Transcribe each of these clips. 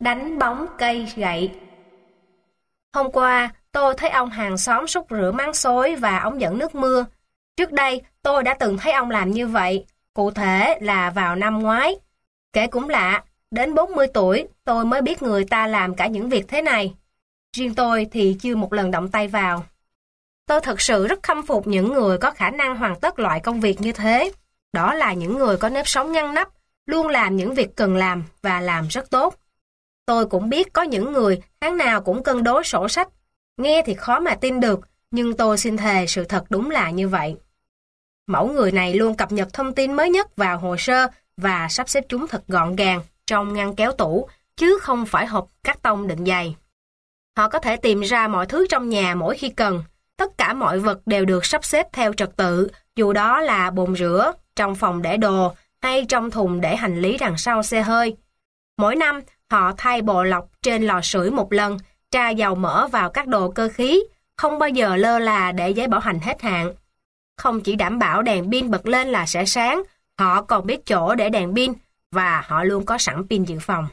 Đánh bóng cây gậy. Hôm qua, tôi thấy ông hàng xóm xúc rửa máng xối và ống dẫn nước mưa. Trước đây, tôi đã từng thấy ông làm như vậy, cụ thể là vào năm ngoái. Kể cũng lạ, đến 40 tuổi, tôi mới biết người ta làm cả những việc thế này. Riêng tôi thì chưa một lần động tay vào. Tôi thật sự rất khâm phục những người có khả năng hoàn tất loại công việc như thế. Đó là những người có nếp sống ngăn nắp, luôn làm những việc cần làm và làm rất tốt. Tôi cũng biết có những người tháng nào cũng cân đối sổ sách. Nghe thì khó mà tin được, nhưng tôi xin thề sự thật đúng là như vậy. Mẫu người này luôn cập nhật thông tin mới nhất vào hồ sơ và sắp xếp chúng thật gọn gàng trong ngăn kéo tủ, chứ không phải hộp cát tông đựng giày. Họ có thể tìm ra mọi thứ trong nhà mỗi khi cần. Tất cả mọi vật đều được sắp xếp theo trật tự, dù đó là bồn rửa, trong phòng để đồ hay trong thùng để hành lý đằng sau xe hơi. Mỗi năm, họ thay bộ lọc trên lò sưởi một lần, tra dầu mỡ vào các đồ cơ khí, không bao giờ lơ là để giấy bảo hành hết hạn. Không chỉ đảm bảo đèn pin bật lên là sẽ sáng, họ còn biết chỗ để đèn pin và họ luôn có sẵn pin dự phòng.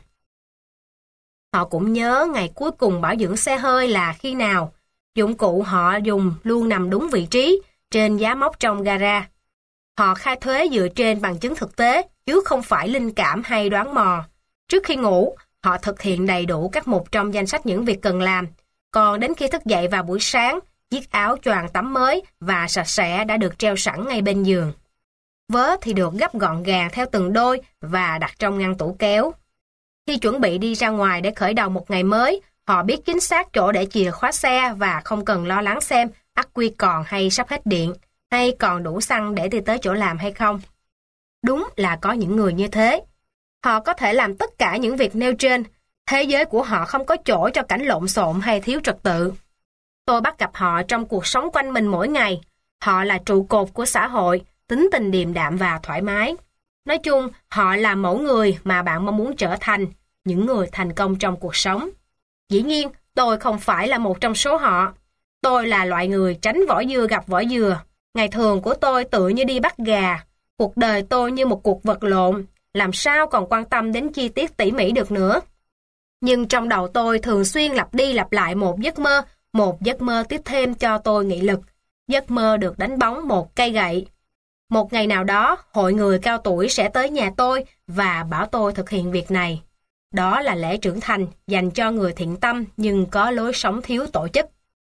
Họ cũng nhớ ngày cuối cùng bảo dưỡng xe hơi là khi nào. Dụng cụ họ dùng luôn nằm đúng vị trí trên giá mốc trong gara. Họ khai thuế dựa trên bằng chứng thực tế, chứ không phải linh cảm hay đoán mò. Trước khi ngủ, họ thực hiện đầy đủ các mục trong danh sách những việc cần làm. Còn đến khi thức dậy vào buổi sáng, chiếc áo choàng tắm mới và sạch sẽ đã được treo sẵn ngay bên giường. Vớ thì được gấp gọn gàng theo từng đôi và đặt trong ngăn tủ kéo. Khi chuẩn bị đi ra ngoài để khởi đầu một ngày mới, họ biết chính xác chỗ để chìa khóa xe và không cần lo lắng xem ắc quy còn hay sắp hết điện, hay còn đủ xăng để đi tới chỗ làm hay không. Đúng là có những người như thế. Họ có thể làm tất cả những việc nêu trên. Thế giới của họ không có chỗ cho cảnh lộn xộn hay thiếu trật tự. Tôi bắt gặp họ trong cuộc sống quanh mình mỗi ngày. Họ là trụ cột của xã hội, tính tình điềm đạm và thoải mái. Nói chung, họ là mẫu người mà bạn mong muốn trở thành, những người thành công trong cuộc sống. Dĩ nhiên, tôi không phải là một trong số họ. Tôi là loại người tránh vỏ dưa gặp vỏ dừa. Ngày thường của tôi tựa như đi bắt gà. Cuộc đời tôi như một cuộc vật lộn. Làm sao còn quan tâm đến chi tiết tỉ mỉ được nữa. Nhưng trong đầu tôi thường xuyên lặp đi lặp lại một giấc mơ tiếp thêm cho tôi nghị lực. Giấc mơ được đánh bóng một cây gậy. Một ngày nào đó, hội người cao tuổi sẽ tới nhà tôi và bảo tôi thực hiện việc này. Đó là lễ trưởng thành dành cho người thiện tâm nhưng có lối sống thiếu tổ chức.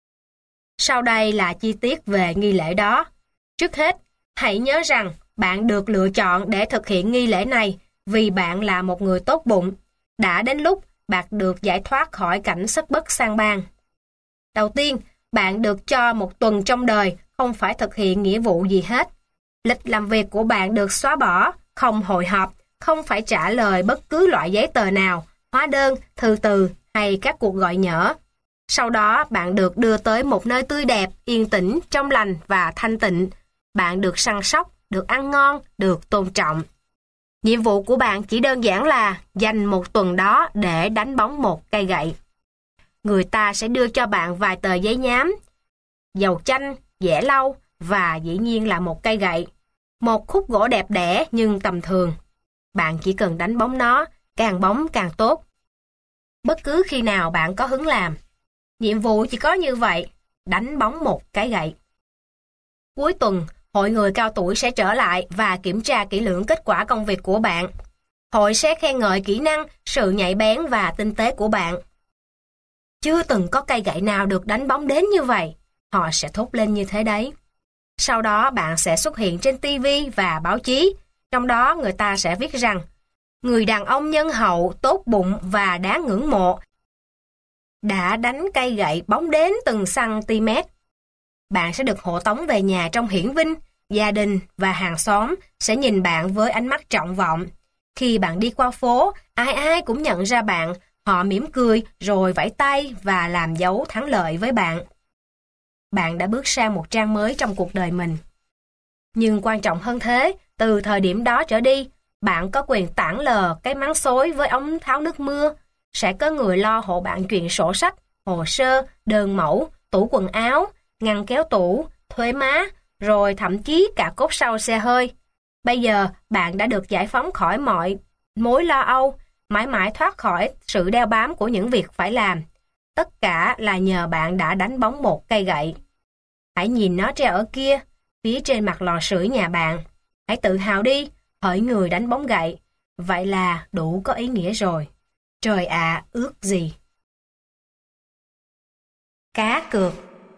Sau đây là chi tiết về nghi lễ đó. Trước hết, hãy nhớ rằng bạn được lựa chọn để thực hiện nghi lễ này vì bạn là một người tốt bụng. Đã đến lúc bạn được giải thoát khỏi cảnh sất bất sang bang. Đầu tiên, bạn được cho một tuần trong đời không phải thực hiện nghĩa vụ gì hết. Lịch làm việc của bạn được xóa bỏ, không hội họp, không phải trả lời bất cứ loại giấy tờ nào, hóa đơn, thư từ hay các cuộc gọi nhỡ. Sau đó bạn được đưa tới một nơi tươi đẹp, yên tĩnh, trong lành và thanh tịnh. Bạn được săn sóc, được ăn ngon, được tôn trọng. Nhiệm vụ của bạn chỉ đơn giản là dành một tuần đó để đánh bóng một cây gậy. Người ta sẽ đưa cho bạn vài tờ giấy nhám, dầu chanh, dẻ lau và dĩ nhiên là một cây gậy. Một khúc gỗ đẹp đẽ nhưng tầm thường. Bạn chỉ cần đánh bóng nó, càng bóng càng tốt. Bất cứ khi nào bạn có hứng làm. Nhiệm vụ chỉ có như vậy, đánh bóng một cái gậy. Cuối tuần, hội người cao tuổi sẽ trở lại và kiểm tra kỹ lưỡng kết quả công việc của bạn. Hội sẽ khen ngợi kỹ năng, sự nhạy bén và tinh tế của bạn. Chưa từng có cây gậy nào được đánh bóng đến như vậy, họ sẽ thốt lên như thế đấy. Sau đó bạn sẽ xuất hiện trên TV và báo chí, trong đó người ta sẽ viết rằng người đàn ông nhân hậu, tốt bụng và đáng ngưỡng mộ đã đánh cây gậy bóng đến từng cm. Bạn sẽ được hộ tống về nhà trong hiển vinh, gia đình và hàng xóm sẽ nhìn bạn với ánh mắt trọng vọng. Khi bạn đi qua phố, ai ai cũng nhận ra bạn, họ mỉm cười rồi vẫy tay và làm dấu thắng lợi với bạn. Bạn đã bước sang một trang mới trong cuộc đời mình. Nhưng quan trọng hơn thế, từ thời điểm đó trở đi, bạn có quyền tản lờ cái máng xối với ống tháo nước mưa. Sẽ có người lo hộ bạn chuyện sổ sách, hồ sơ, đơn mẫu, tủ quần áo, ngăn kéo tủ, thuế má, rồi thậm chí cả cốp sau xe hơi. Bây giờ, bạn đã được giải phóng khỏi mọi mối lo âu. mãi mãi thoát khỏi sự đeo bám của những việc phải làm. Tất cả là nhờ bạn đã đánh bóng một cây gậy. Hãy nhìn nó treo ở kia, phía trên mặt lò sưởi nhà bạn. Hãy tự hào đi, hỡi người đánh bóng gậy. Vậy là đủ có ý nghĩa rồi. Trời ạ, ước gì. Cá cược.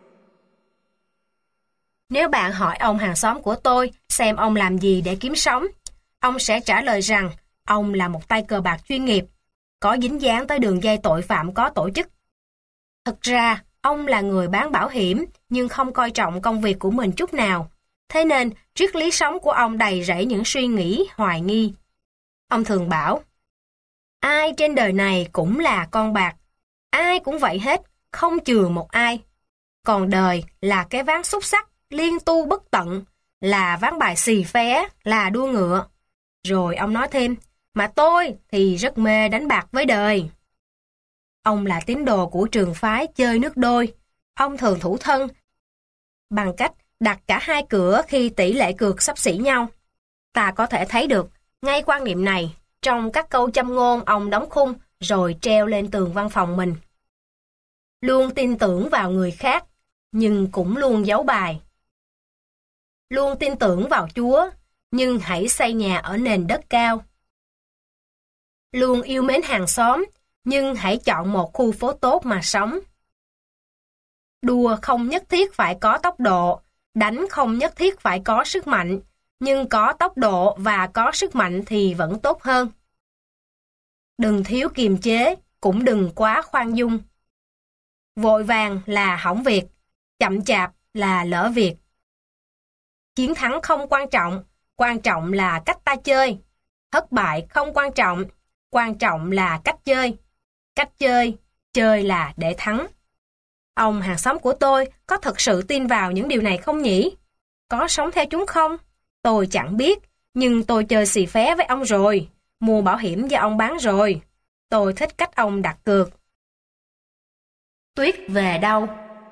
Nếu bạn hỏi ông hàng xóm của tôi xem ông làm gì để kiếm sống, ông sẽ trả lời rằng ông là một tay cờ bạc chuyên nghiệp, có dính dáng tới đường dây tội phạm có tổ chức. Thực ra, ông là người bán bảo hiểm nhưng không coi trọng công việc của mình chút nào. Thế nên, triết lý sống của ông đầy rẫy những suy nghĩ hoài nghi. Ông thường bảo, ai trên đời này cũng là con bạc, ai cũng vậy hết, không chừa một ai. Còn đời là cái ván xúc xắc, liên tu bất tận, là ván bài xì phé, là đua ngựa. Rồi ông nói thêm, mà tôi thì rất mê đánh bạc với đời. Ông là tín đồ của trường phái chơi nước đôi. Ông thường thủ thân bằng cách đặt cả hai cửa khi tỷ lệ cược xấp xỉ nhau. Ta có thể thấy được ngay quan niệm này trong các câu châm ngôn ông đóng khung rồi treo lên tường văn phòng mình. Luôn tin tưởng vào người khác, nhưng cũng luôn giấu bài. Luôn tin tưởng vào Chúa, nhưng hãy xây nhà ở nền đất cao. Luôn yêu mến hàng xóm, nhưng hãy chọn một khu phố tốt mà sống. Đua không nhất thiết phải có tốc độ, đánh không nhất thiết phải có sức mạnh, nhưng có tốc độ và có sức mạnh thì vẫn tốt hơn. Đừng thiếu kiềm chế, cũng đừng quá khoan dung. Vội vàng là hỏng việc, chậm chạp là lỡ việc. Chiến thắng không quan trọng là cách ta chơi. Thất bại không quan trọng là cách chơi. Cách chơi, chơi là để thắng. Ông hàng xóm của tôi có thật sự tin vào những điều này không nhỉ? Có sống theo chúng không? Tôi chẳng biết, nhưng tôi chơi xì phé với ông rồi, mua bảo hiểm do ông bán rồi. Tôi thích cách ông đặt cược. Tuyết về đâu?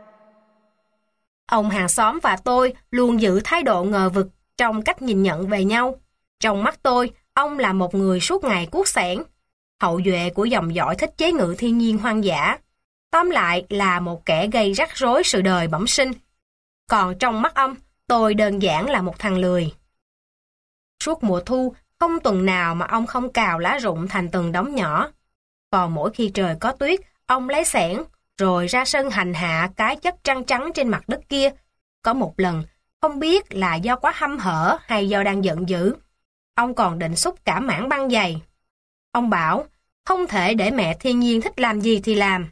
Ông hàng xóm và tôi luôn giữ thái độ ngờ vực trong cách nhìn nhận về nhau. Trong mắt tôi, ông là một người suốt ngày cuốc xẻng, hậu duệ của dòng dõi thích chế ngự thiên nhiên hoang dã. Tóm lại là một kẻ gây rắc rối sự đời bẩm sinh. Còn trong mắt ông, tôi đơn giản là một thằng lười. Suốt mùa thu, không tuần nào mà ông không cào lá rụng thành từng đống nhỏ. Còn mỗi khi trời có tuyết, ông lấy xẻng, rồi ra sân hành hạ cái chất trắng trắng trên mặt đất kia. Có một lần, không biết là do quá hăm hở hay do đang giận dữ, ông còn định xúc cả mảng băng dày. Ông bảo, không thể để mẹ thiên nhiên thích làm gì thì làm.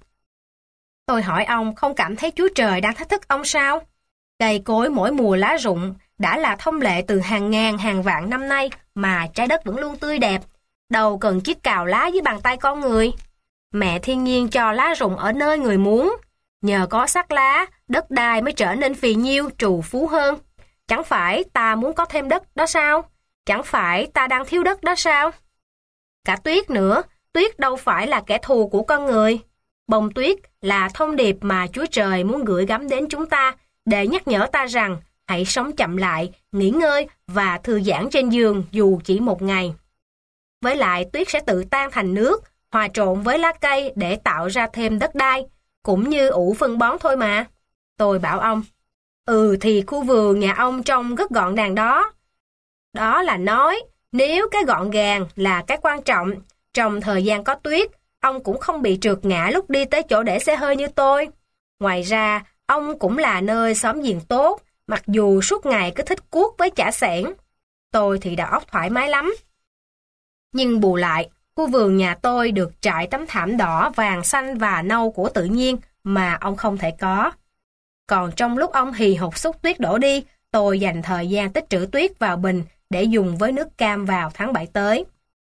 Tôi hỏi ông không cảm thấy Chúa Trời đang thách thức ông sao? Cây cối mỗi mùa lá rụng đã là thông lệ từ hàng ngàn hàng vạn năm nay mà trái đất vẫn luôn tươi đẹp. Đâu cần chiếc cào lá với bàn tay con người. Mẹ thiên nhiên cho lá rụng ở nơi người muốn. Nhờ có sắc lá, đất đai mới trở nên phì nhiêu, trù phú hơn. Chẳng phải ta muốn có thêm đất đó sao? Chẳng phải ta đang thiếu đất đó sao? Cả tuyết nữa, tuyết đâu phải là kẻ thù của con người. Bông tuyết là thông điệp mà Chúa Trời muốn gửi gắm đến chúng ta để nhắc nhở ta rằng hãy sống chậm lại, nghỉ ngơi và thư giãn trên giường dù chỉ một ngày. Với lại tuyết sẽ tự tan thành nước, hòa trộn với lá cây để tạo ra thêm đất đai, cũng như ủ phân bón thôi mà. Tôi bảo ông, thì khu vườn nhà ông trông rất gọn gàng đó. Đó là nói, nếu cái gọn gàng là cái quan trọng, trong thời gian có tuyết, ông cũng không bị trượt ngã lúc đi tới chỗ để xe hơi như tôi. Ngoài ra, ông cũng là nơi xóm giềng tốt, mặc dù suốt ngày cứ thích cuốc với chả xẻng. Tôi thì đầu óc thoải mái lắm. Nhưng bù lại, khu vườn nhà tôi được trải tấm thảm đỏ, vàng, xanh và nâu của tự nhiên mà ông không thể có. Còn trong lúc ông hì hục xúc tuyết đổ đi, tôi dành thời gian tích trữ tuyết vào bình để dùng với nước cam vào tháng 7 tới.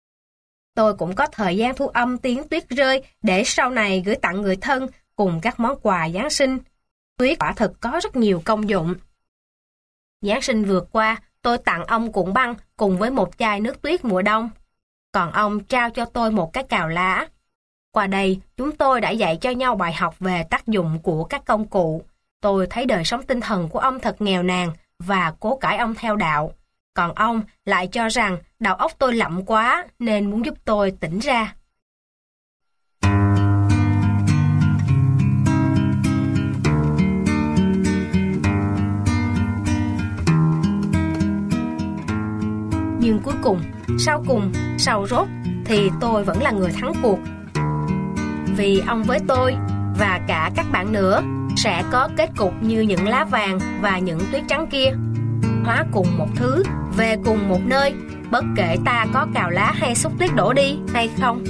Tôi cũng có thời gian thu âm tiếng tuyết rơi để sau này gửi tặng người thân cùng các món quà Giáng sinh. Tuyết quả thực có rất nhiều công dụng. Giáng sinh vừa qua, tôi tặng ông cuộn băng cùng với một chai nước tuyết mùa đông. Còn ông trao cho tôi một cái cào lá. Qua đây, chúng tôi đã dạy cho nhau bài học về tác dụng của các công cụ. Tôi thấy đời sống tinh thần của ông thật nghèo nàn và cố cãi ông theo đạo. Còn ông lại cho rằng đầu óc tôi lậm quá nên muốn giúp tôi tỉnh ra. nhưng cuối cùng, sau rốt, thì tôi vẫn là người thắng cuộc. Vì ông với tôi, và cả các bạn nữa, sẽ có kết cục như những lá vàng và những tuyết trắng kia. Hóa cùng một thứ, về cùng một nơi, bất kể ta có cào lá hay xúc tuyết đổ đi hay không.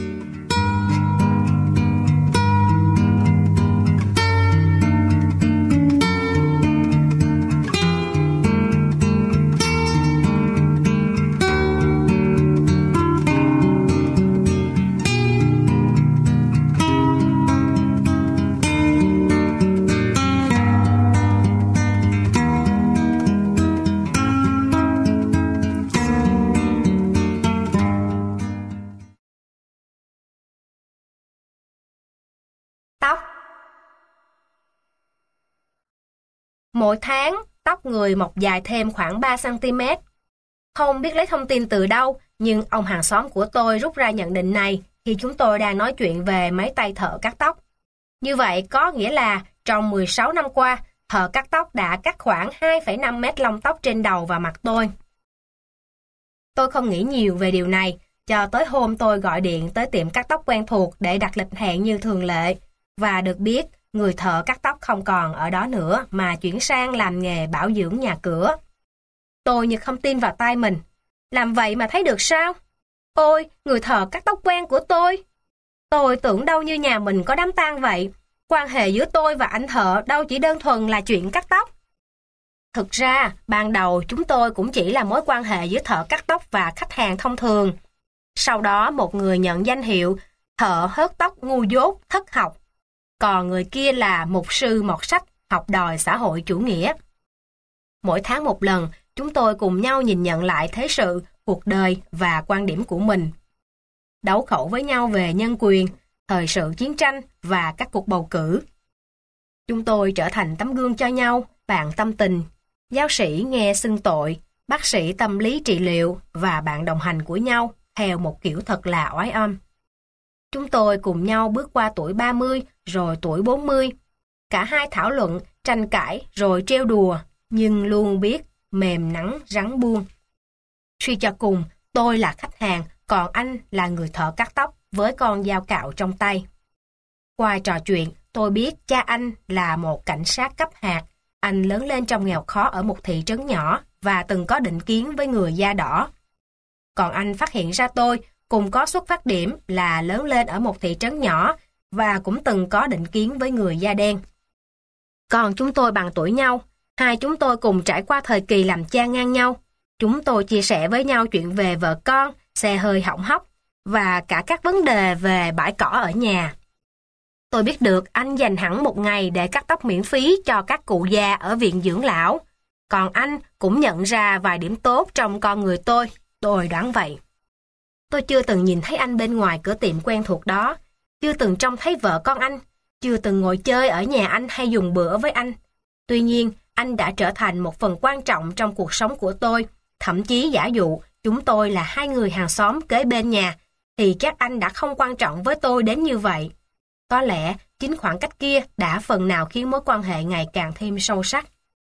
Tóc. Mỗi tháng, tóc người mọc dài thêm khoảng 3 cm. Không biết lấy thông tin từ đâu, nhưng ông hàng xóm của tôi rút ra nhận định này khi chúng tôi đang nói chuyện về mấy tay thợ cắt tóc. Như vậy có nghĩa là trong 16 năm qua, thợ cắt tóc đã cắt khoảng 2,5 mét lông tóc trên đầu và mặt tôi. Tôi không nghĩ nhiều về điều này, cho tới hôm tôi gọi điện tới tiệm cắt tóc quen thuộc để đặt lịch hẹn như thường lệ, và được biết người thợ cắt tóc không còn ở đó nữa mà chuyển sang làm nghề bảo dưỡng nhà cửa. Tôi như không tin vào tai mình. Làm vậy mà thấy được sao? Ôi, người thợ cắt tóc quen của tôi! Tôi tưởng đâu như nhà mình có đám tang vậy. Quan hệ giữa tôi và anh thợ đâu chỉ đơn thuần là chuyện cắt tóc. Thực ra, ban đầu chúng tôi cũng chỉ là mối quan hệ giữa thợ cắt tóc và khách hàng thông thường. Sau đó một người nhận danh hiệu thợ hớt tóc ngu dốt thất học, còn người kia là mục sư mọt sách học đòi xã hội chủ nghĩa. Mỗi tháng một lần, chúng tôi cùng nhau nhìn nhận lại thế sự, cuộc đời và quan điểm của mình. Đấu khẩu với nhau về nhân quyền, thời sự chiến tranh và các cuộc bầu cử. Chúng tôi trở thành tấm gương cho nhau, bạn tâm tình, giáo sĩ nghe xưng tội, bác sĩ tâm lý trị liệu và bạn đồng hành của nhau theo một kiểu thật là oái âm. Chúng tôi cùng nhau bước qua tuổi 30 rồi tuổi 40. Cả hai thảo luận, tranh cãi rồi trêu đùa, nhưng luôn biết mềm nắng rắn buông. Suy cho cùng, tôi là khách hàng, còn anh là người thợ cắt tóc với con dao cạo trong tay. Qua trò chuyện, tôi biết cha anh là một cảnh sát cấp hạt. Anh lớn lên trong nghèo khó ở một thị trấn nhỏ và từng có định kiến với người da đỏ. Còn anh phát hiện ra tôi cùng có xuất phát điểm là lớn lên ở một thị trấn nhỏ và cũng từng có định kiến với người da đen. Còn chúng tôi bằng tuổi nhau, hai chúng tôi cùng trải qua thời kỳ làm cha ngang nhau. Chúng tôi chia sẻ với nhau chuyện về vợ con, xe hơi hỏng hóc và cả các vấn đề về bãi cỏ ở nhà. Tôi biết được anh dành hẳn một ngày để cắt tóc miễn phí cho các cụ già ở viện dưỡng lão. Còn anh cũng nhận ra vài điểm tốt trong con người tôi đoán vậy. Tôi chưa từng nhìn thấy anh bên ngoài cửa tiệm quen thuộc đó, chưa từng trông thấy vợ con anh, chưa từng ngồi chơi ở nhà anh hay dùng bữa với anh. Tuy nhiên, anh đã trở thành một phần quan trọng trong cuộc sống của tôi, thậm chí giả dụ chúng tôi là hai người hàng xóm kế bên nhà, thì chắc anh đã không quan trọng với tôi đến như vậy. Có lẽ chính khoảng cách kia đã phần nào khiến mối quan hệ ngày càng thêm sâu sắc.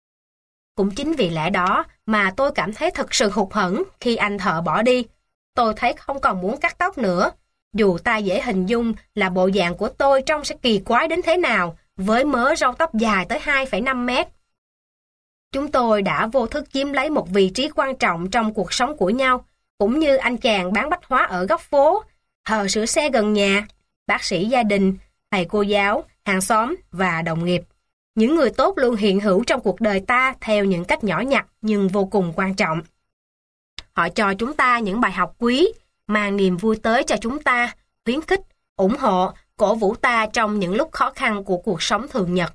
Cũng chính vì lẽ đó mà tôi cảm thấy thật sự hụt hẫng khi anh thợ bỏ đi. Tôi thấy không còn muốn cắt tóc nữa. Dù ta dễ hình dung là bộ dạng của tôi trông sẽ kỳ quái đến thế nào với mớ râu tóc dài tới 2,5 mét. Chúng tôi đã vô thức chiếm lấy một vị trí quan trọng trong cuộc sống của nhau, cũng như anh chàng bán bách hóa ở góc phố, thợ sửa xe gần nhà, bác sĩ gia đình, thầy cô giáo, hàng xóm và đồng nghiệp. Những người tốt luôn hiện hữu trong cuộc đời ta theo những cách nhỏ nhặt nhưng vô cùng quan trọng. Họ cho chúng ta những bài học quý, mang niềm vui tới cho chúng ta, khuyến khích, ủng hộ, cổ vũ ta trong những lúc khó khăn của cuộc sống thường nhật.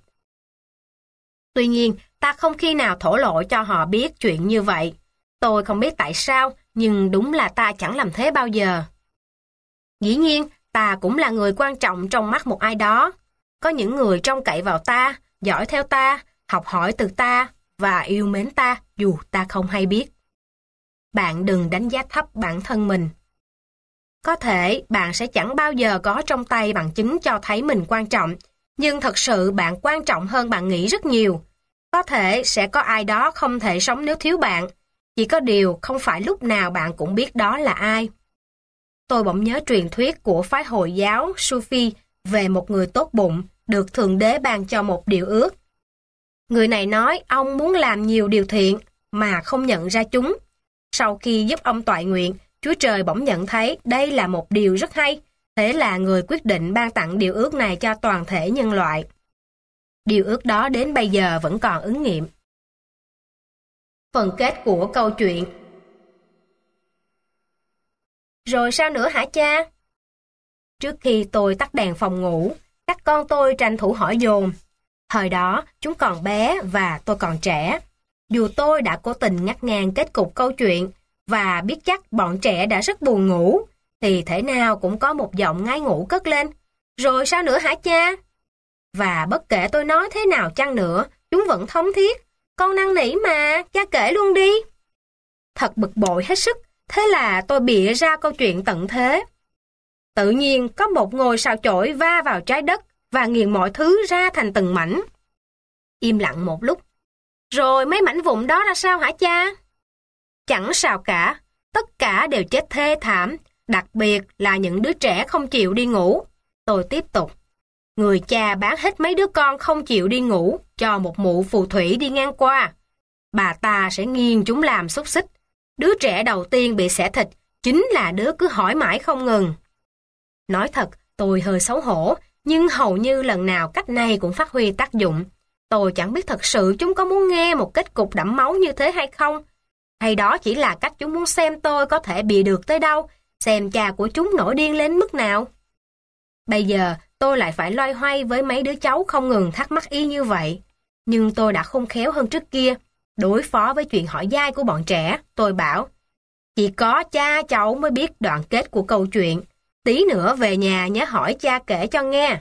Tuy nhiên, ta không khi nào thổ lộ cho họ biết chuyện như vậy. Tôi không biết tại sao, nhưng đúng là ta chẳng làm thế bao giờ. Dĩ nhiên, ta cũng là người quan trọng trong mắt một ai đó. Có những người trông cậy vào ta, dõi theo ta, học hỏi từ ta và yêu mến ta dù ta không hay biết. Bạn đừng đánh giá thấp bản thân mình. Có thể bạn sẽ chẳng bao giờ có trong tay bằng chứng cho thấy mình quan trọng, nhưng thật sự bạn quan trọng hơn bạn nghĩ rất nhiều. Có thể sẽ có ai đó không thể sống nếu thiếu bạn, Chỉ có điều không phải lúc nào bạn cũng biết đó là ai. Tôi bỗng nhớ truyền thuyết của phái Hồi giáo Sufi về một người tốt bụng được Thượng Đế ban cho một điều ước. Người này nói ông muốn làm nhiều điều thiện mà không nhận ra chúng. Sau khi giúp ông toại nguyện, Chúa Trời bỗng nhận thấy đây là một điều rất hay. Thế là người quyết định ban tặng điều ước này cho toàn thể nhân loại. Điều ước đó đến bây giờ vẫn còn ứng nghiệm. Phần kết của câu chuyện. Rồi sao nữa hả cha? Trước khi tôi tắt đèn phòng ngủ, các con tôi tranh thủ hỏi dồn. Thời đó, chúng còn bé và tôi còn trẻ. Dù tôi đã cố tình ngắt ngang kết cục câu chuyện và biết chắc bọn trẻ đã rất buồn ngủ, thì thể nào cũng có một giọng ngáy ngủ cất lên. Rồi sao nữa hả cha? Và bất kể tôi nói thế nào chăng nữa, chúng vẫn thống thiết. Con năn nỉ mà, cha kể luôn đi. Thật bực bội hết sức, thế là tôi bịa ra câu chuyện tận thế. Tự nhiên có một ngôi sao chổi va vào trái đất và nghiền mọi thứ ra thành từng mảnh. Im lặng một lúc. Rồi mấy mảnh vụn đó ra sao hả cha? Chẳng sao cả, tất cả đều chết thê thảm, đặc biệt là những đứa trẻ không chịu đi ngủ. Tôi tiếp tục. Người cha bán hết mấy đứa con không chịu đi ngủ cho một mụ phù thủy đi ngang qua. Bà ta sẽ nghiền chúng làm xúc xích. Đứa trẻ đầu tiên bị xẻ thịt chính là đứa cứ hỏi mãi không ngừng. Nói thật, tôi hơi xấu hổ, nhưng hầu như lần nào cách này cũng phát huy tác dụng. Tôi chẳng biết thật sự chúng có muốn nghe một kết cục đẫm máu như thế hay không. Hay đó chỉ là cách chúng muốn xem tôi có thể bịa được tới đâu, xem cha của chúng nổi điên lên mức nào. Bây giờ tôi lại phải loay hoay với mấy đứa cháu không ngừng thắc mắc y như vậy. Nhưng tôi đã khôn khéo hơn trước kia. Đối phó với chuyện hỏi dai của bọn trẻ, tôi bảo, chỉ có cha cháu mới biết đoạn kết của câu chuyện. Tí nữa về nhà nhớ hỏi cha kể cho nghe.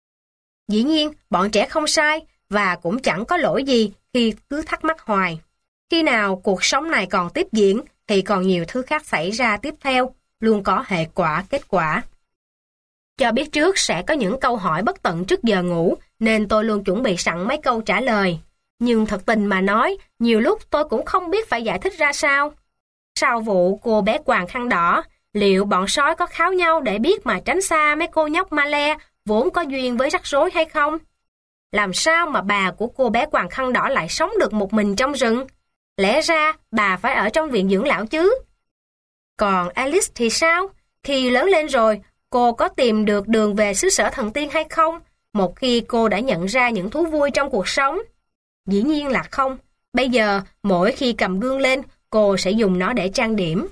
Dĩ nhiên, bọn trẻ không sai và cũng chẳng có lỗi gì khi cứ thắc mắc hoài. Khi nào cuộc sống này còn tiếp diễn thì còn nhiều thứ khác xảy ra tiếp theo, luôn có hệ quả kết quả. Cho biết trước sẽ có những câu hỏi bất tận trước giờ ngủ nên tôi luôn chuẩn bị sẵn mấy câu trả lời. Nhưng thật tình mà nói, nhiều lúc tôi cũng không biết phải giải thích ra sao. Sau vụ cô bé quàng khăn đỏ, liệu bọn sói có kháo nhau để biết mà tránh xa mấy cô nhóc Malay vốn có duyên với rắc rối hay không? Làm sao mà bà của cô bé quàng khăn đỏ lại sống được một mình trong rừng? Lẽ ra bà phải ở trong viện dưỡng lão chứ? Còn Alice thì sao? Khi lớn lên rồi, cô có tìm được đường về xứ sở thần tiên hay không? Một khi cô đã nhận ra những thú vui trong cuộc sống? Dĩ nhiên là không. Bây giờ, mỗi khi cầm gương lên, cô sẽ dùng nó để trang điểm.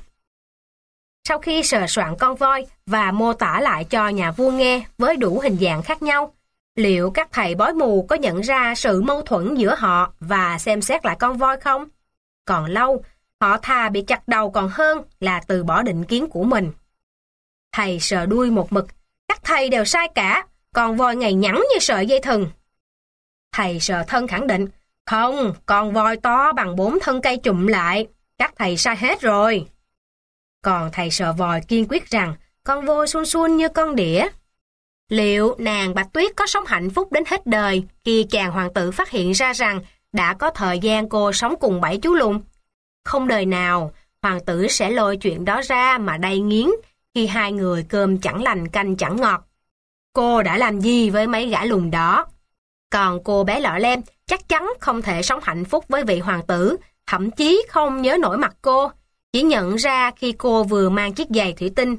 Sau khi sờ soạn con voi và mô tả lại cho nhà vua nghe với đủ hình dạng khác nhau, liệu các thầy bói mù có nhận ra sự mâu thuẫn giữa họ và xem xét lại con voi không? Còn lâu, họ thà bị chặt đầu còn hơn là từ bỏ định kiến của mình. Thầy sờ đuôi một mực, các thầy đều sai cả, con voi ngày nhẵn như sợi dây thừng. Thầy sờ thân khẳng định, không, con voi to bằng 4 thân cây chụm lại, các thầy sai hết rồi. Còn thầy sờ vòi kiên quyết rằng con voi suôn suôn như con đĩa. Liệu nàng Bạch Tuyết có sống hạnh phúc đến hết đời khi chàng hoàng tử phát hiện ra rằng đã có thời gian cô sống cùng 7 chú lùn? Không đời nào, hoàng tử sẽ lôi chuyện đó ra mà đay nghiến khi hai người cơm chẳng lành canh chẳng ngọt. Cô đã làm gì với mấy gã lùn đó? Còn cô bé lọ lem chắc chắn không thể sống hạnh phúc với vị hoàng tử, thậm chí không nhớ nổi mặt cô, chỉ nhận ra khi cô vừa mang chiếc giày thủy tinh.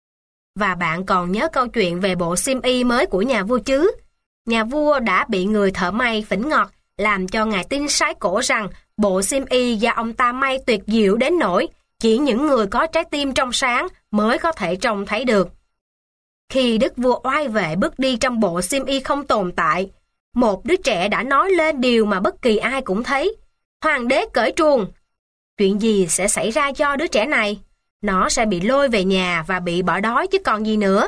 Và bạn còn nhớ câu chuyện về bộ xiêm y mới của nhà vua chứ? Nhà vua đã bị người thợ may phỉnh ngọt, làm cho ngài tin sái cổ rằng bộ xiêm y do ông ta may tuyệt diệu đến nỗi chỉ những người có trái tim trong sáng mới có thể trông thấy được. Khi đức vua oai vệ bước đi trong bộ xiêm y không tồn tại, một đứa trẻ đã nói lên điều mà bất kỳ ai cũng thấy. Hoàng đế cởi truồng. Chuyện gì sẽ xảy ra cho đứa trẻ này? Nó sẽ bị lôi về nhà và bị bỏ đói chứ còn gì nữa.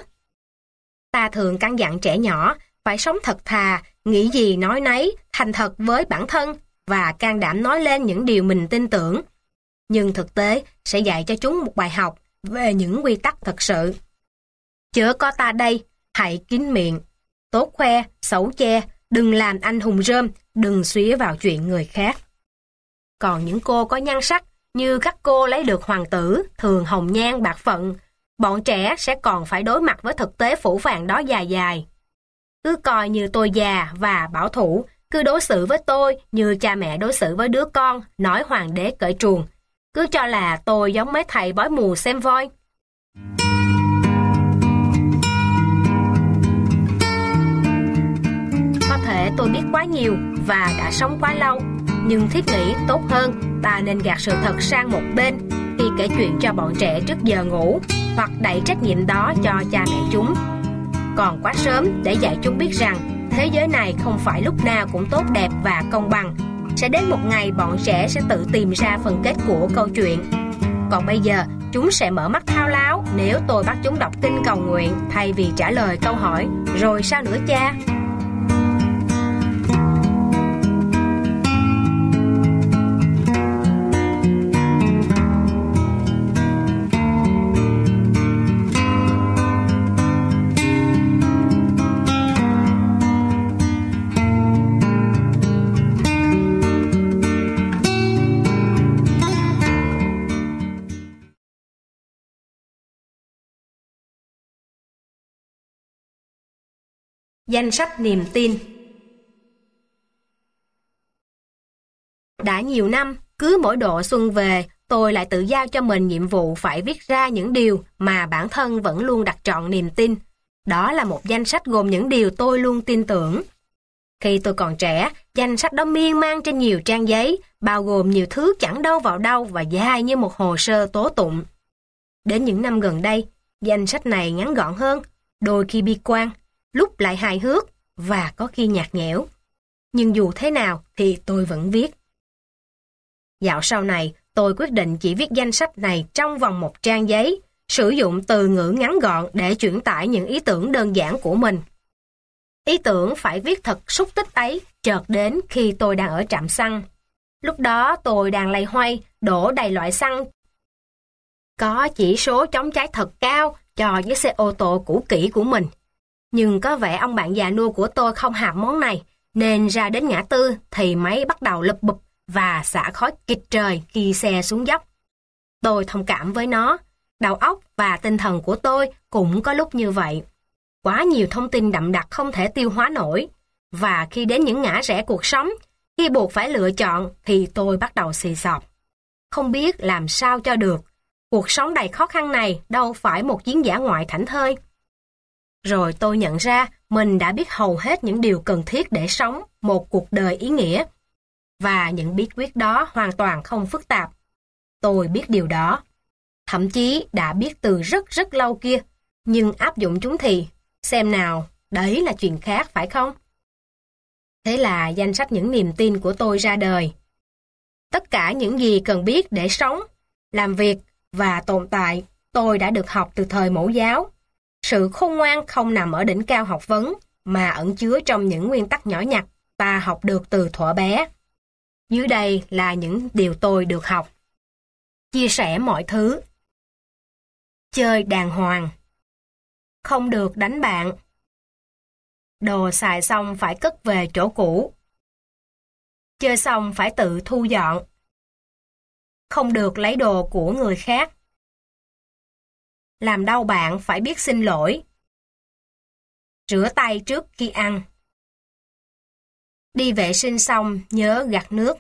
Ta thường căn dặn trẻ nhỏ phải sống thật thà, nghĩ gì nói nấy, thành thật với bản thân và can đảm nói lên những điều mình tin tưởng. Nhưng thực tế sẽ dạy cho chúng một bài học về những quy tắc thật sự. Chớ có ta đây, hãy kín miệng. Tốt khoe, xấu che, đừng làm anh hùng rơm, đừng xía vào chuyện người khác. Còn những cô có nhan sắc, Như các cô lấy được hoàng tử, thường hồng nhan bạc phận, bọn trẻ sẽ còn phải đối mặt với thực tế phủ phàng đó dài dài. Cứ coi như tôi già và bảo thủ, cứ đối xử với tôi như cha mẹ đối xử với đứa con, nói hoàng đế cởi truồng. Cứ cho là tôi giống mấy thầy bói mù xem voi. Có thể tôi biết quá nhiều và đã sống quá lâu, nhưng thiết nghĩ tốt hơn ta nên gạt sự thật sang một bên khi kể chuyện cho bọn trẻ trước giờ ngủ, hoặc đẩy trách nhiệm đó cho cha mẹ chúng. Còn quá sớm để dạy chúng biết rằng thế giới này không phải lúc nào cũng tốt đẹp và công bằng. Sẽ đến một ngày bọn trẻ sẽ tự tìm ra phần kết của câu chuyện. Còn bây giờ, chúng sẽ mở mắt thao láo nếu tôi bắt chúng đọc kinh cầu nguyện thay vì trả lời câu hỏi rồi sao nữa cha? Danh sách niềm tin. Đã nhiều năm, cứ mỗi độ xuân về, tôi lại tự giao cho mình nhiệm vụ phải viết ra những điều mà bản thân vẫn luôn đặt trọn niềm tin. Đó là một danh sách gồm những điều tôi luôn tin tưởng. Khi tôi còn trẻ, danh sách đó miên man trên nhiều trang giấy, bao gồm nhiều thứ chẳng đâu vào đâu và dài như một hồ sơ tố tụng. Đến những năm gần đây, danh sách này ngắn gọn hơn, đôi khi bi quan, lúc lại hài hước và có khi nhạt nhẽo. Nhưng dù thế nào thì tôi vẫn viết. Dạo sau này, tôi quyết định chỉ viết danh sách này trong vòng một trang giấy, sử dụng từ ngữ ngắn gọn để chuyển tải những ý tưởng đơn giản của mình. Ý tưởng phải viết thật xúc tích ấy chợt đến khi tôi đang ở trạm xăng. Lúc đó tôi đang loay hoay đổ đầy loại xăng có chỉ số chống cháy thật cao cho chiếc xe ô tô cũ kỹ của mình. Nhưng có vẻ ông bạn già nua của tôi không hạp món này, nên ra đến ngã tư thì máy bắt đầu lụp bụp và xả khói kịt trời khi xe xuống dốc. Tôi thông cảm với nó, đầu óc và tinh thần của tôi cũng có lúc như vậy. Quá nhiều thông tin đậm đặc không thể tiêu hóa nổi, và khi đến những ngã rẽ cuộc sống, khi buộc phải lựa chọn thì tôi bắt đầu xì xọc. Không biết làm sao cho được, cuộc sống đầy khó khăn này đâu phải một chuyến dã ngoại thảnh thơi. Rồi tôi nhận ra mình đã biết hầu hết những điều cần thiết để sống một cuộc đời ý nghĩa. Và những bí quyết đó hoàn toàn không phức tạp. Tôi biết điều đó. Thậm chí đã biết từ rất rất lâu kia. Nhưng áp dụng chúng thì, xem nào, đấy là chuyện khác phải không? Thế là danh sách những niềm tin của tôi ra đời. Tất cả những gì cần biết để sống, làm việc và tồn tại, tôi đã được học từ thời mẫu giáo. Sự khôn ngoan không nằm ở đỉnh cao học vấn, mà ẩn chứa trong những nguyên tắc nhỏ nhặt ta học được từ thuở bé. Dưới đây là những điều tôi được học. Chia sẻ mọi thứ. Chơi đàng hoàng. Không được đánh bạn. Đồ xài xong phải cất về chỗ cũ. Chơi xong phải tự thu dọn. Không được lấy đồ của người khác. Làm đau bạn phải biết xin lỗi. Rửa tay trước khi ăn. Đi vệ sinh xong nhớ gạt nước.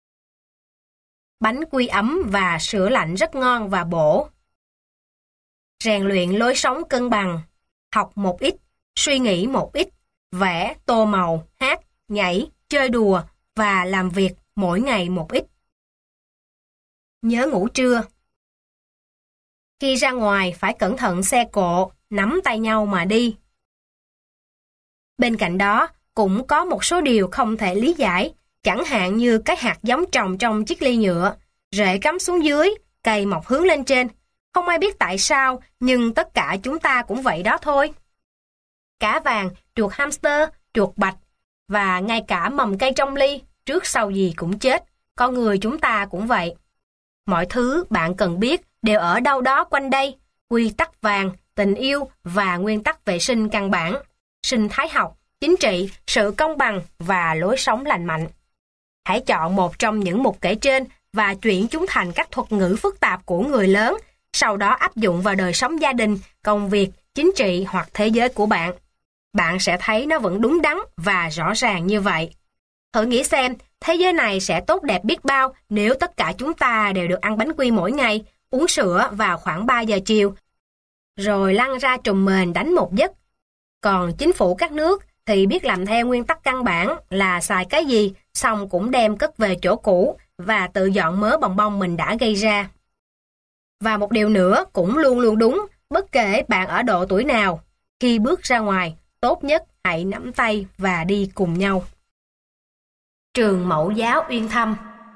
Bánh quy ấm và sữa lạnh rất ngon và bổ. Rèn luyện lối sống cân bằng. Học một ít, suy nghĩ một ít, vẽ, tô màu, hát, nhảy, chơi đùa và làm việc mỗi ngày một ít. Nhớ ngủ trưa. Khi ra ngoài phải cẩn thận xe cộ, nắm tay nhau mà đi. Bên cạnh đó, cũng có một số điều không thể lý giải, chẳng hạn như cái hạt giống trồng trong chiếc ly nhựa, rễ cắm xuống dưới, cây mọc hướng lên trên. Không ai biết tại sao, nhưng tất cả chúng ta cũng vậy đó thôi. Cá vàng, chuột hamster, chuột bạch, và ngay cả mầm cây trong ly, trước sau gì cũng chết, con người chúng ta cũng vậy. Mọi thứ bạn cần biết đều ở đâu đó quanh đây, quy tắc vàng, tình yêu và nguyên tắc vệ sinh căn bản, sinh thái học, chính trị, sự công bằng và lối sống lành mạnh. Hãy chọn một trong những mục kể trên và chuyển chúng thành các thuật ngữ phức tạp của người lớn, sau đó áp dụng vào đời sống gia đình, công việc, chính trị hoặc thế giới của bạn. Bạn sẽ thấy nó vẫn đúng đắn và rõ ràng như vậy. Thử nghĩ xem, thế giới này sẽ tốt đẹp biết bao nếu tất cả chúng ta đều được ăn bánh quy mỗi ngày, uống sữa vào khoảng 3 giờ chiều, rồi lăn ra trùm mền đánh một giấc. Còn chính phủ các nước thì biết làm theo nguyên tắc căn bản là xài cái gì, xong cũng đem cất về chỗ cũ và tự dọn mớ bong bong mình đã gây ra. Và một điều nữa cũng luôn luôn đúng, bất kể bạn ở độ tuổi nào, khi bước ra ngoài, tốt nhất hãy nắm tay và đi cùng nhau. Trường Mẫu giáo Uyên Thâm.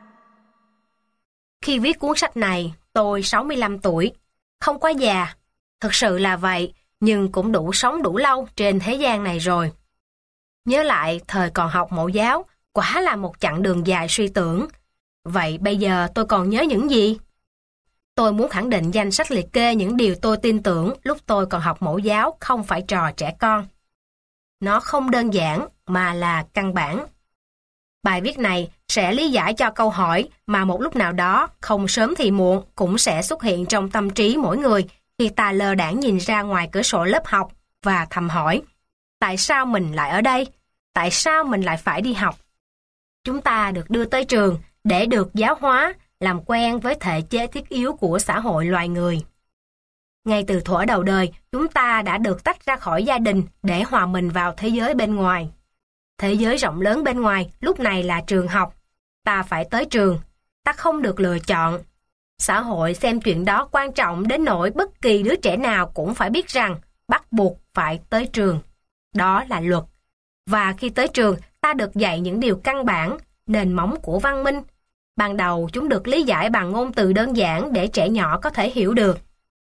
Khi viết cuốn sách này, tôi 65 tuổi, không quá già. Thực sự là vậy, nhưng cũng đủ sống đủ lâu trên thế gian này rồi. Nhớ lại thời còn học mẫu giáo, quả là một chặng đường dài suy tưởng. Vậy bây giờ tôi còn nhớ những gì? Tôi muốn khẳng định danh sách liệt kê những điều tôi tin tưởng lúc tôi còn học mẫu giáo không phải trò trẻ con. Nó không đơn giản mà là căn bản. Bài viết này sẽ lý giải cho câu hỏi mà một lúc nào đó, không sớm thì muộn, cũng sẽ xuất hiện trong tâm trí mỗi người khi ta lơ đãng nhìn ra ngoài cửa sổ lớp học và thầm hỏi: tại sao mình lại ở đây? Tại sao mình lại phải đi học? Chúng ta được đưa tới trường để được giáo hóa, làm quen với thể chế thiết yếu của xã hội loài người. Ngay từ thuở đầu đời, chúng ta đã được tách ra khỏi gia đình để hòa mình vào thế giới bên ngoài. Thế giới rộng lớn bên ngoài lúc này là trường học. Ta phải tới trường. Ta không được lựa chọn. Xã hội xem chuyện đó quan trọng đến nỗi bất kỳ đứa trẻ nào cũng phải biết rằng bắt buộc phải tới trường. Đó là luật. Và khi tới trường, ta được dạy những điều căn bản, nền móng của văn minh. Ban đầu chúng được lý giải bằng ngôn từ đơn giản để trẻ nhỏ có thể hiểu được.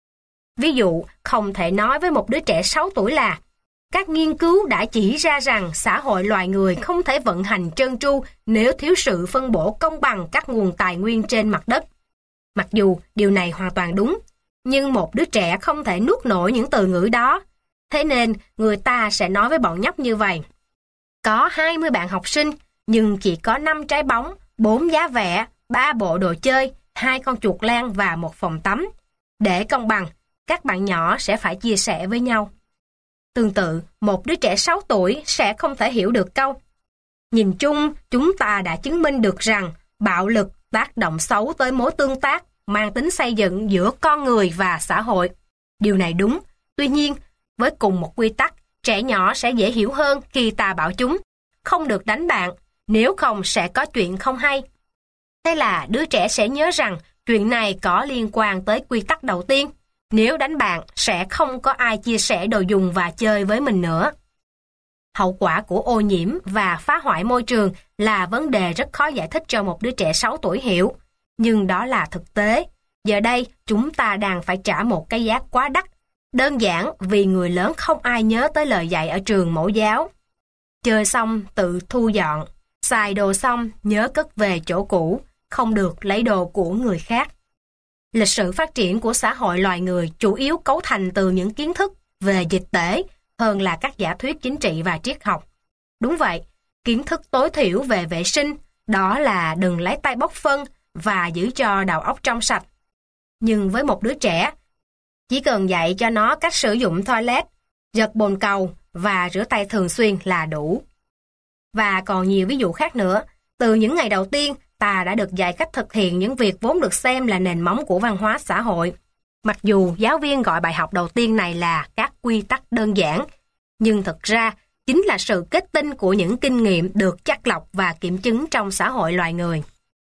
Ví dụ, không thể nói với một đứa trẻ 6 tuổi là: các nghiên cứu đã chỉ ra rằng xã hội loài người không thể vận hành trơn tru nếu thiếu sự phân bổ công bằng các nguồn tài nguyên trên mặt đất. Mặc dù điều này hoàn toàn đúng, nhưng một đứa trẻ không thể nuốt nổi những từ ngữ đó. Thế nên người ta sẽ nói với bọn nhóc như vậy: có 20 bạn học sinh, nhưng chỉ có 5 trái bóng, 4 giá vẽ, 3 bộ đồ chơi, 2 con chuột lang và 1 phòng tắm. Để công bằng, các bạn nhỏ sẽ phải chia sẻ với nhau. Tương tự, một đứa trẻ 6 tuổi sẽ không thể hiểu được câu: nhìn chung, chúng ta đã chứng minh được rằng bạo lực tác động xấu tới mối tương tác mang tính xây dựng giữa con người và xã hội. Điều này đúng, tuy nhiên, với cùng một quy tắc, trẻ nhỏ sẽ dễ hiểu hơn khi ta bảo chúng không được đánh bạn, nếu không sẽ có chuyện không hay. Thế là đứa trẻ sẽ nhớ rằng chuyện này có liên quan tới quy tắc đầu tiên: nếu đánh bạn sẽ không có ai chia sẻ đồ dùng và chơi với mình nữa. Hậu quả của ô nhiễm và phá hoại môi trường là vấn đề rất khó giải thích cho một đứa trẻ 6 tuổi hiểu. Nhưng đó là thực tế. Giờ đây, chúng ta đang phải trả một cái giá quá đắt. Đơn giản vì người lớn không ai nhớ tới lời dạy ở trường mẫu giáo: chơi xong tự thu dọn, xài đồ xong nhớ cất về chỗ cũ, không được lấy đồ của người khác. Lịch sử phát triển của xã hội loài người chủ yếu cấu thành từ những kiến thức về dịch tễ hơn là các giả thuyết chính trị và triết học. Đúng vậy, kiến thức tối thiểu về vệ sinh, đó là đừng lấy tay bốc phân và giữ cho đầu óc trong sạch. Nhưng với một đứa trẻ, chỉ cần dạy cho nó cách sử dụng toilet, giật bồn cầu và rửa tay thường xuyên là đủ. Và còn nhiều ví dụ khác nữa. Từ những ngày đầu tiên, ta đã được dạy cách thực hiện những việc vốn được xem là nền móng của văn hóa xã hội. Mặc dù giáo viên gọi bài học đầu tiên này là các quy tắc đơn giản, nhưng thực ra chính là sự kết tinh của những kinh nghiệm được chắt lọc và kiểm chứng trong xã hội loài người.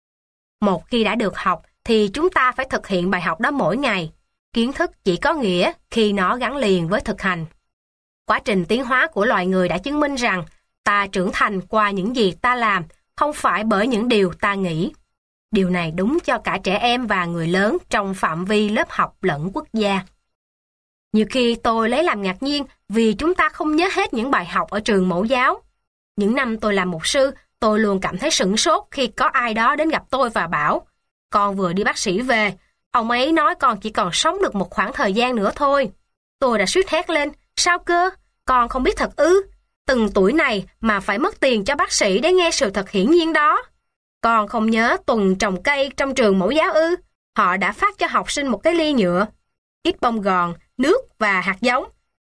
Một khi đã được học thì chúng ta phải thực hiện bài học đó mỗi ngày. Kiến thức chỉ có nghĩa khi nó gắn liền với thực hành. Quá trình tiến hóa của loài người đã chứng minh rằng ta trưởng thành qua những gì ta làm, không phải bởi những điều ta nghĩ. Điều này đúng cho cả trẻ em và người lớn trong phạm vi lớp học lẫn quốc gia. Nhiều khi tôi lấy làm ngạc nhiên vì chúng ta không nhớ hết những bài học ở trường mẫu giáo. Những năm tôi làm mục sư, tôi luôn cảm thấy sửng sốt khi có ai đó đến gặp tôi và bảo: con vừa đi bác sĩ về, ông ấy nói con chỉ còn sống được một khoảng thời gian nữa thôi. Tôi đã suýt hét lên: sao cơ? Con không biết thật ư? Từng tuổi này mà phải mất tiền cho bác sĩ để nghe sự thật hiển nhiên đó. Con không nhớ tuần trồng cây trong trường mẫu giáo ư? Họ đã phát cho học sinh một cái ly nhựa, ít bông gòn, nước và hạt giống.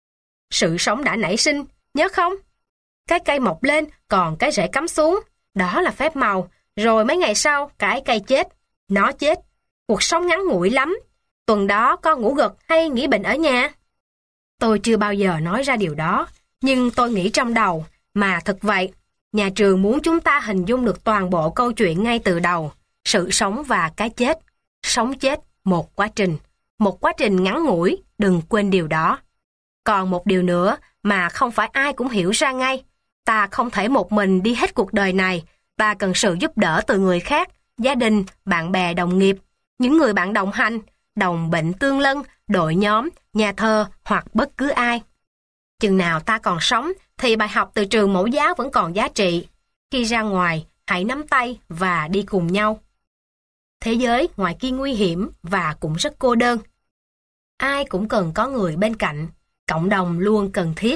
Sự sống đã nảy sinh, nhớ không? Cái cây mọc lên, còn cái rễ cắm xuống. Đó là phép màu. Rồi mấy ngày sau, cái cây chết. Nó chết. Cuộc sống ngắn ngủi lắm. Tuần đó con ngủ gật hay nghỉ bệnh ở nhà? Tôi chưa bao giờ nói ra điều đó, nhưng tôi nghĩ trong đầu, mà thật vậy. Nhà trường muốn chúng ta hình dung được toàn bộ câu chuyện ngay từ đầu. Sự sống và cái chết. Sống chết, một quá trình. Một quá trình ngắn ngủi, đừng quên điều đó. Còn một điều nữa mà không phải ai cũng hiểu ra ngay. Ta không thể một mình đi hết cuộc đời này. Ta cần sự giúp đỡ từ người khác, gia đình, bạn bè, đồng nghiệp, những người bạn đồng hành, đồng bệnh tương lân, đội nhóm, nhà thờ hoặc bất cứ ai. Chừng nào ta còn sống thì bài học từ trường mẫu giáo vẫn còn giá trị. Khi ra ngoài, hãy nắm tay và đi cùng nhau. Thế giới ngoài kia nguy hiểm và cũng rất cô đơn. Ai cũng cần có người bên cạnh, cộng đồng luôn cần thiết.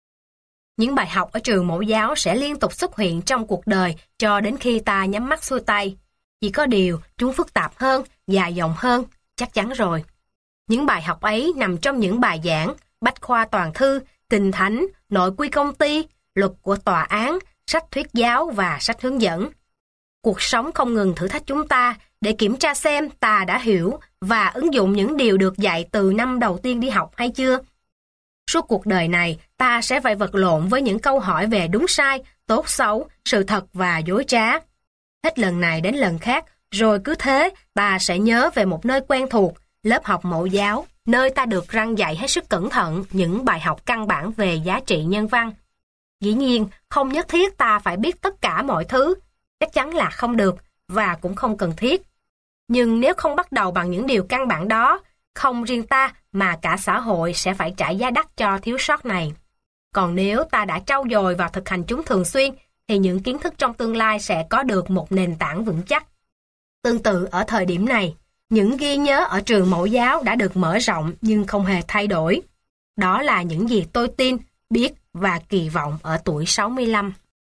Những bài học ở trường mẫu giáo sẽ liên tục xuất hiện trong cuộc đời cho đến khi ta nhắm mắt xuôi tay. Chỉ có điều chúng phức tạp hơn, dài dòng hơn, chắc chắn rồi. Những bài học ấy nằm trong những bài giảng, bách khoa toàn thư, kinh thánh, nội quy công ty, luật của tòa án, sách thuyết giáo và sách hướng dẫn. Cuộc sống không ngừng thử thách chúng ta để kiểm tra xem ta đã hiểu và ứng dụng những điều được dạy từ năm đầu tiên đi học hay chưa. Suốt cuộc đời này, ta sẽ phải vật lộn với những câu hỏi về đúng sai, tốt xấu, sự thật và dối trá. Hết lần này đến lần khác, rồi cứ thế, ta sẽ nhớ về một nơi quen thuộc, lớp học mẫu giáo, nơi ta được răn dạy hết sức cẩn thận những bài học căn bản về giá trị nhân văn. Dĩ nhiên, không nhất thiết ta phải biết tất cả mọi thứ, chắc chắn là không được và cũng không cần thiết. Nhưng nếu không bắt đầu bằng những điều căn bản đó, không riêng ta mà cả xã hội sẽ phải trả giá đắt cho thiếu sót này. Còn nếu ta đã trau dồi và thực hành chúng thường xuyên, thì những kiến thức trong tương lai sẽ có được một nền tảng vững chắc. Tương tự ở thời điểm này, những ghi nhớ ở trường mẫu giáo đã được mở rộng nhưng không hề thay đổi. Đó là những gì tôi tin, biết và kỳ vọng ở tuổi 65.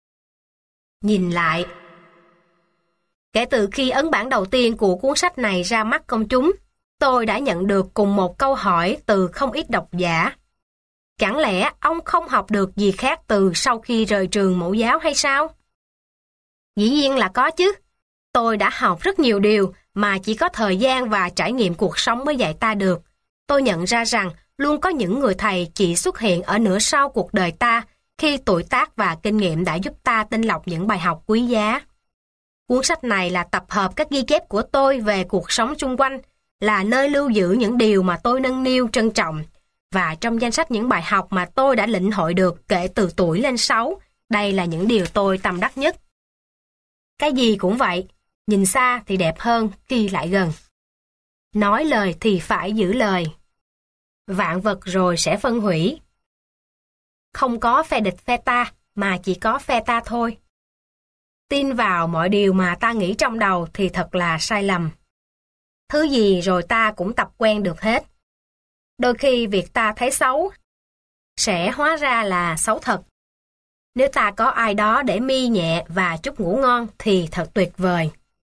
Nhìn lại. Kể từ khi ấn bản đầu tiên của cuốn sách này ra mắt công chúng, tôi đã nhận được cùng một câu hỏi từ không ít độc giả. Chẳng lẽ ông không học được gì khác từ sau khi rời trường mẫu giáo hay sao? Dĩ nhiên là có chứ. Tôi đã học rất nhiều điều mà chỉ có thời gian và trải nghiệm cuộc sống mới dạy ta được. Tôi nhận ra rằng luôn có những người thầy chỉ xuất hiện ở nửa sau cuộc đời ta khi tuổi tác và kinh nghiệm đã giúp ta tinh lọc những bài học quý giá. Cuốn sách này là tập hợp các ghi chép của tôi về cuộc sống xung quanh, là nơi lưu giữ những điều mà tôi nâng niu trân trọng. Và trong danh sách những bài học mà tôi đã lĩnh hội được kể từ tuổi lên 6, đây là những điều tôi tâm đắc nhất. Cái gì cũng vậy, nhìn xa thì đẹp hơn khi lại gần. Nói lời thì phải giữ lời. Vạn vật rồi sẽ phân hủy. Không có phe địch phe ta, mà chỉ có phe ta thôi. Tin vào mọi điều mà ta nghĩ trong đầu thì thật là sai lầm. Thứ gì rồi ta cũng tập quen được hết. Đôi khi việc ta thấy xấu sẽ hóa ra là xấu thật. Nếu ta có ai đó để mi nhẹ và chút ngủ ngon thì thật tuyệt vời.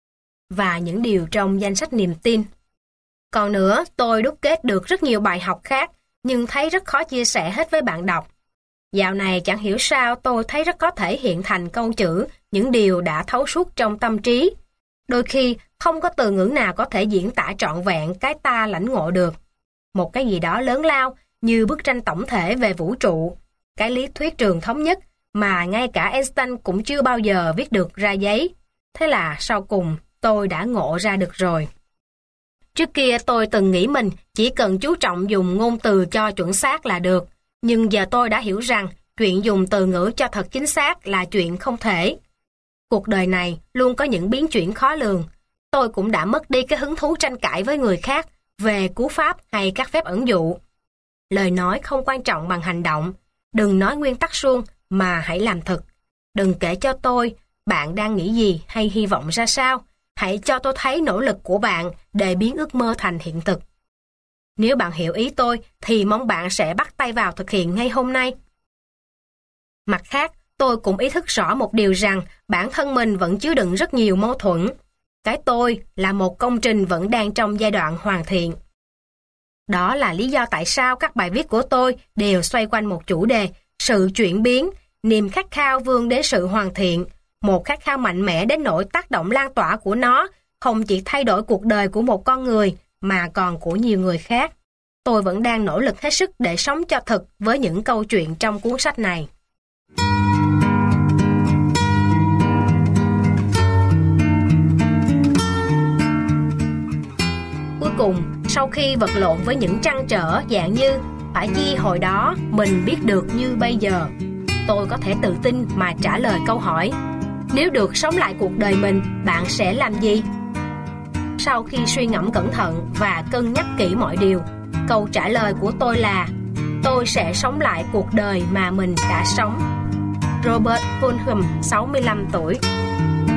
Và những điều trong danh sách niềm tin. Còn nữa, tôi đúc kết được rất nhiều bài học khác, nhưng thấy rất khó chia sẻ hết với bạn đọc. Dạo này chẳng hiểu sao tôi thấy rất có thể hiện thành câu chữ những điều đã thấu suốt trong tâm trí. Đôi khi không có từ ngữ nào có thể diễn tả trọn vẹn cái ta lãnh ngộ được. Một cái gì đó lớn lao như bức tranh tổng thể về vũ trụ, cái lý thuyết trường thống nhất mà ngay cả Einstein cũng chưa bao giờ viết được ra giấy. Thế là sau cùng tôi đã ngộ ra được rồi. Trước kia tôi từng nghĩ mình chỉ cần chú trọng dùng ngôn từ cho chuẩn xác là được, nhưng giờ tôi đã hiểu rằng chuyện dùng từ ngữ cho thật chính xác là chuyện không thể. Cuộc đời này luôn có những biến chuyển khó lường. Tôi cũng đã mất đi cái hứng thú tranh cãi với người khác về cú pháp hay các phép ẩn dụ. Lời nói không quan trọng bằng hành động. Đừng nói nguyên tắc suông mà hãy làm thực. Đừng kể cho tôi bạn đang nghĩ gì hay hy vọng ra sao. Hãy cho tôi thấy nỗ lực của bạn để biến ước mơ thành hiện thực. Nếu bạn hiểu ý tôi thì mong bạn sẽ bắt tay vào thực hiện ngay hôm nay. Mặt khác, tôi cũng ý thức rõ một điều rằng bản thân mình vẫn chứa đựng rất nhiều mâu thuẫn. Cái tôi là một công trình vẫn đang trong giai đoạn hoàn thiện. Đó là lý do tại sao các bài viết của tôi đều xoay quanh một chủ đề: sự chuyển biến, niềm khát khao vươn đến sự hoàn thiện, một khát khao mạnh mẽ đến nỗi tác động lan tỏa của nó không chỉ thay đổi cuộc đời của một con người mà còn của nhiều người khác. Tôi vẫn đang nỗ lực hết sức để sống cho thực với những câu chuyện trong cuốn sách này. Cuối cùng, sau khi vật lộn với những trăn trở dạng như phải chi hồi đó mình biết được như bây giờ, tôi có thể tự tin mà trả lời câu hỏi: nếu được sống lại cuộc đời mình, bạn sẽ làm gì? Sau khi suy ngẫm cẩn thận và cân nhắc kỹ mọi điều, câu trả lời của tôi là: tôi sẽ sống lại cuộc đời mà mình đã sống. Robert Fulghum, 65 tuổi.